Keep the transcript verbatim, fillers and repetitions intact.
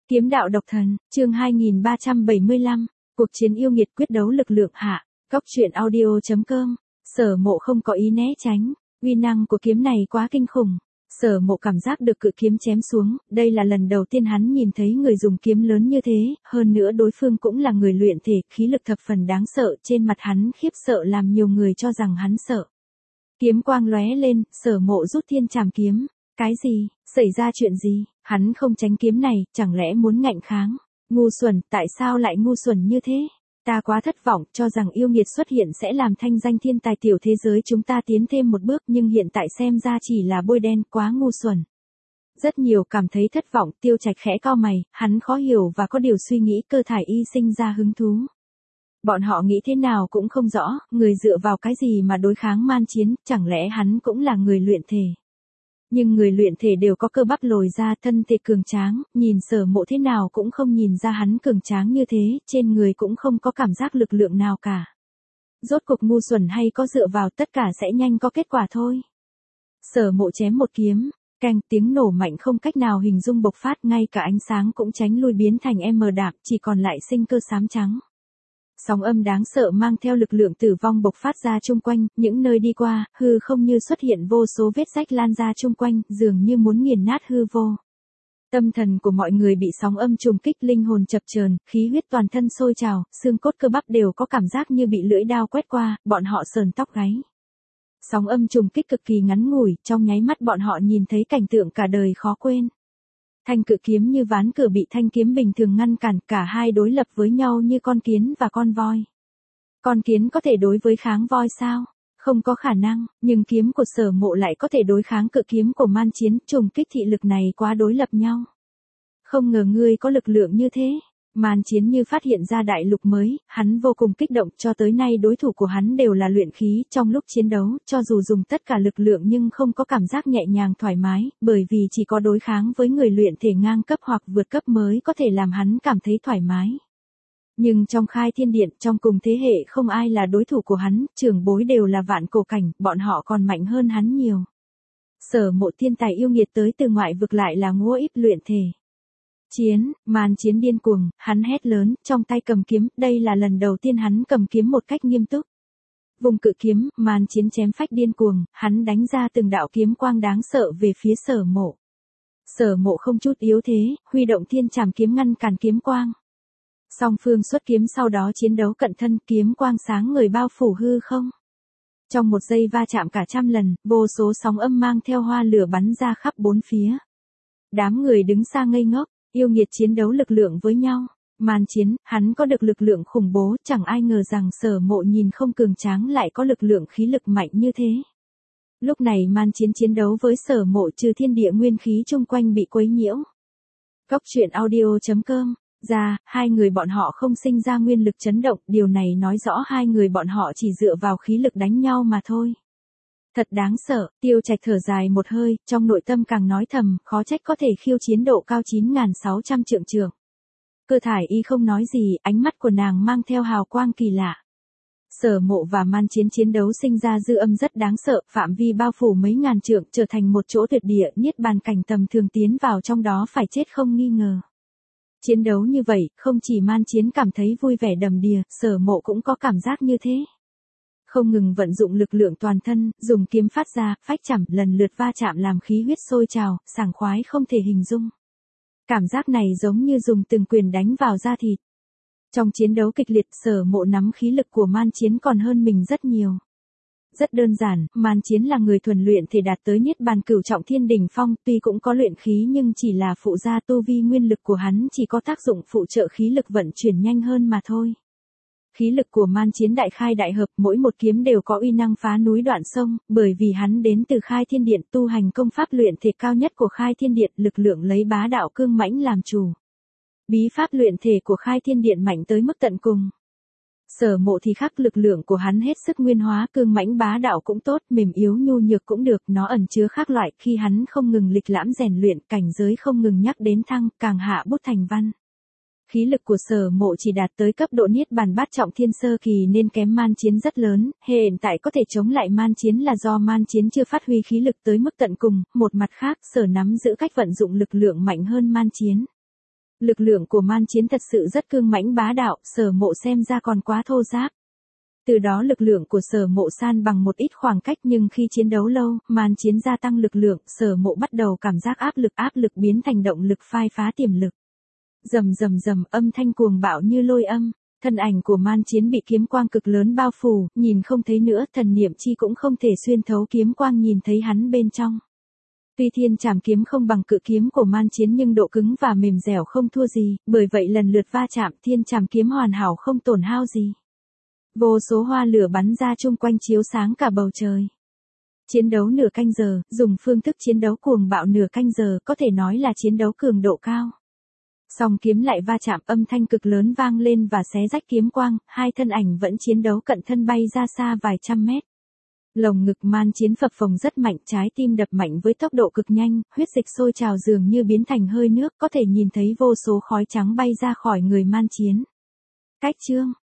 Kiếm đạo độc thần, chương hai nghìn ba trăm bảy mươi lăm, cuộc chiến yêu nghiệt quyết đấu lực lượng hạ, Cóc truyện audio chấm com, Sở Mộ không có ý né tránh, uy năng của kiếm này quá kinh khủng. Sở Mộ cảm giác được cự kiếm chém xuống, đây là lần đầu tiên hắn nhìn thấy người dùng kiếm lớn như thế, hơn nữa đối phương cũng là người luyện thể, khí lực thập phần đáng sợ, trên mặt hắn khiếp sợ làm nhiều người cho rằng hắn sợ. Kiếm quang lóe lên, Sở Mộ rút thiên trảm kiếm, cái gì, xảy ra chuyện gì, hắn không tránh kiếm này, chẳng lẽ muốn ngạnh kháng, ngu xuẩn, tại sao lại ngu xuẩn như thế? Ta quá thất vọng, cho rằng yêu nghiệt xuất hiện sẽ làm thanh danh thiên tài tiểu thế giới chúng ta tiến thêm một bước, nhưng hiện tại xem ra chỉ là bôi đen, quá ngu xuẩn. Rất nhiều cảm thấy thất vọng, Tiêu Trạch khẽ cau mày, hắn khó hiểu và có điều suy nghĩ, Cơ Thải Y sinh ra hứng thú. Bọn họ nghĩ thế nào cũng không rõ, người dựa vào cái gì mà đối kháng man chiến, chẳng lẽ hắn cũng là người luyện thể. Nhưng người luyện thể đều có cơ bắp lồi ra, thân thể cường tráng, nhìn Sở Mộ thế nào cũng không nhìn ra hắn cường tráng như thế, trên người cũng không có cảm giác lực lượng nào cả. Rốt cuộc ngu xuẩn hay có dựa vào, tất cả sẽ nhanh có kết quả thôi. Sở Mộ chém một kiếm, canh, tiếng nổ mạnh không cách nào hình dung bộc phát, ngay cả ánh sáng cũng tránh lui biến thành M đạm, chỉ còn lại sinh cơ xám trắng. Sóng âm đáng sợ mang theo lực lượng tử vong bộc phát ra chung quanh, những nơi đi qua, hư không như xuất hiện vô số vết rách lan ra chung quanh, dường như muốn nghiền nát hư vô. Tâm thần của mọi người bị sóng âm trùng kích, linh hồn chập chờn, khí huyết toàn thân sôi trào, xương cốt cơ bắp đều có cảm giác như bị lưỡi dao quét qua, bọn họ sờn tóc gáy. Sóng âm trùng kích cực kỳ ngắn ngủi, trong nháy mắt bọn họ nhìn thấy cảnh tượng cả đời khó quên. Thanh cự kiếm như ván cửa bị thanh kiếm bình thường ngăn cản, cả hai đối lập với nhau như con kiến và con voi. Con kiến có thể đối với kháng voi sao? Không có khả năng, nhưng kiếm của Sở Mộ lại có thể đối kháng cự kiếm của man chiến, trùng kích thị lực này quá đối lập nhau. Không ngờ ngươi có lực lượng như thế. Man chiến như phát hiện ra đại lục mới, hắn vô cùng kích động, cho tới nay đối thủ của hắn đều là luyện khí, trong lúc chiến đấu, cho dù dùng tất cả lực lượng nhưng không có cảm giác nhẹ nhàng thoải mái, bởi vì chỉ có đối kháng với người luyện thể ngang cấp hoặc vượt cấp mới có thể làm hắn cảm thấy thoải mái. Nhưng trong Khai Thiên Điện, trong cùng thế hệ không ai là đối thủ của hắn, trưởng bối đều là vạn cổ cảnh, bọn họ còn mạnh hơn hắn nhiều. Sở Mộ thiên tài yêu nghiệt tới từ ngoại vực lại là ngỗ íp luyện thể. Chiến, man chiến điên cuồng, hắn hét lớn, trong tay cầm kiếm, đây là lần đầu tiên hắn cầm kiếm một cách nghiêm túc. Vùng cự kiếm, man chiến chém phách điên cuồng, hắn đánh ra từng đạo kiếm quang đáng sợ về phía Sở Mộ. Sở Mộ không chút yếu thế, huy động thiên trảm kiếm ngăn cản kiếm quang. Song phương xuất kiếm, sau đó chiến đấu cận thân, kiếm quang sáng người bao phủ hư không. Trong một giây va chạm cả trăm lần, vô số sóng âm mang theo hoa lửa bắn ra khắp bốn phía. Đám người đứng xa ngây ngốc. Yêu nghiệt chiến đấu lực lượng với nhau, man chiến, hắn có được lực lượng khủng bố, chẳng ai ngờ rằng Sở Mộ nhìn không cường tráng lại có lực lượng khí lực mạnh như thế. Lúc này man chiến chiến đấu với Sở Mộ trừ thiên địa nguyên khí chung quanh bị quấy nhiễu. Cóc truyện audio chấm com, ra, hai người bọn họ không sinh ra nguyên lực chấn động, điều này nói rõ hai người bọn họ chỉ dựa vào khí lực đánh nhau mà thôi. Thật đáng sợ, Tiêu Trạch thở dài một hơi, trong nội tâm càng nói thầm, khó trách có thể khiêu chiến độ cao chín nghìn sáu trăm trượng trường. Cơ Thải Y không nói gì, ánh mắt của nàng mang theo hào quang kỳ lạ. Sở Mộ và man chiến chiến đấu sinh ra dư âm rất đáng sợ, phạm vi bao phủ mấy ngàn trượng, trở thành một chỗ tuyệt địa, niết bàn cảnh tầm thường tiến vào trong đó phải chết không nghi ngờ. Chiến đấu như vậy, không chỉ man chiến cảm thấy vui vẻ đầm đìa, Sở Mộ cũng có cảm giác như thế. Không ngừng vận dụng lực lượng toàn thân, dùng kiếm phát ra, phách chảm, lần lượt va chạm làm khí huyết sôi trào, sảng khoái không thể hình dung. Cảm giác này giống như dùng từng quyền đánh vào da thịt. Trong chiến đấu kịch liệt, Sở Mộ nắm khí lực của man chiến còn hơn mình rất nhiều. Rất đơn giản, man chiến là người thuần luyện thể đạt tới niết bàn cửu trọng thiên đỉnh phong, tuy cũng có luyện khí nhưng chỉ là phụ gia, tu vi nguyên lực của hắn chỉ có tác dụng phụ trợ khí lực vận chuyển nhanh hơn mà thôi. Khí lực của man chiến đại khai đại hợp, mỗi một kiếm đều có uy năng phá núi đoạn sông, bởi vì hắn đến từ Khai Thiên Điện, tu hành công pháp luyện thể cao nhất của Khai Thiên Điện, lực lượng lấy bá đạo cương mãnh làm chủ. Bí pháp luyện thể của Khai Thiên Điện mạnh tới mức tận cùng. Sở Mộ thì khác, lực lượng của hắn hết sức nguyên hóa, cương mãnh bá đạo cũng tốt, mềm yếu nhu nhược cũng được, nó ẩn chứa khác loại, khi hắn không ngừng lịch lãm rèn luyện, cảnh giới không ngừng nhắc đến thăng, càng hạ bút thành văn. Khí lực của Sở Mộ chỉ đạt tới cấp độ niết bàn bát trọng thiên sơ kỳ nên kém man chiến rất lớn, hiện tại có thể chống lại man chiến là do man chiến chưa phát huy khí lực tới mức tận cùng, một mặt khác, Sở nắm giữ cách vận dụng lực lượng mạnh hơn man chiến. Lực lượng của Man Chiến thật sự rất cương mãnh bá đạo, Sở Mộ xem ra còn quá thô ráp. Từ đó lực lượng của Sở Mộ san bằng một ít khoảng cách, nhưng khi chiến đấu lâu, Man Chiến gia tăng lực lượng, Sở Mộ bắt đầu cảm giác áp lực, áp lực biến thành động lực phai phá tiềm lực. Rầm rầm rầm, âm thanh cuồng bạo như lôi âm, thân ảnh của Man Chiến bị kiếm quang cực lớn bao phủ, nhìn không thấy nữa, thần niệm chi cũng không thể xuyên thấu kiếm quang nhìn thấy hắn bên trong. Tuy thiên trảm kiếm không bằng cự kiếm của Man Chiến nhưng độ cứng và mềm dẻo không thua gì, bởi vậy lần lượt va chạm thiên trảm kiếm hoàn hảo không tổn hao gì. Vô số hoa lửa bắn ra chung quanh chiếu sáng cả bầu trời. Chiến đấu nửa canh giờ, dùng phương thức chiến đấu cuồng bạo nửa canh giờ có thể nói là chiến đấu cường độ cao. Song kiếm lại va chạm, âm thanh cực lớn vang lên và xé rách kiếm quang, hai thân ảnh vẫn chiến đấu cận thân bay ra xa vài trăm mét. Lồng ngực Man Chiến phập phồng rất mạnh, trái tim đập mạnh với tốc độ cực nhanh, huyết dịch sôi trào dường như biến thành hơi nước, có thể nhìn thấy vô số khói trắng bay ra khỏi người Man Chiến. Cách chương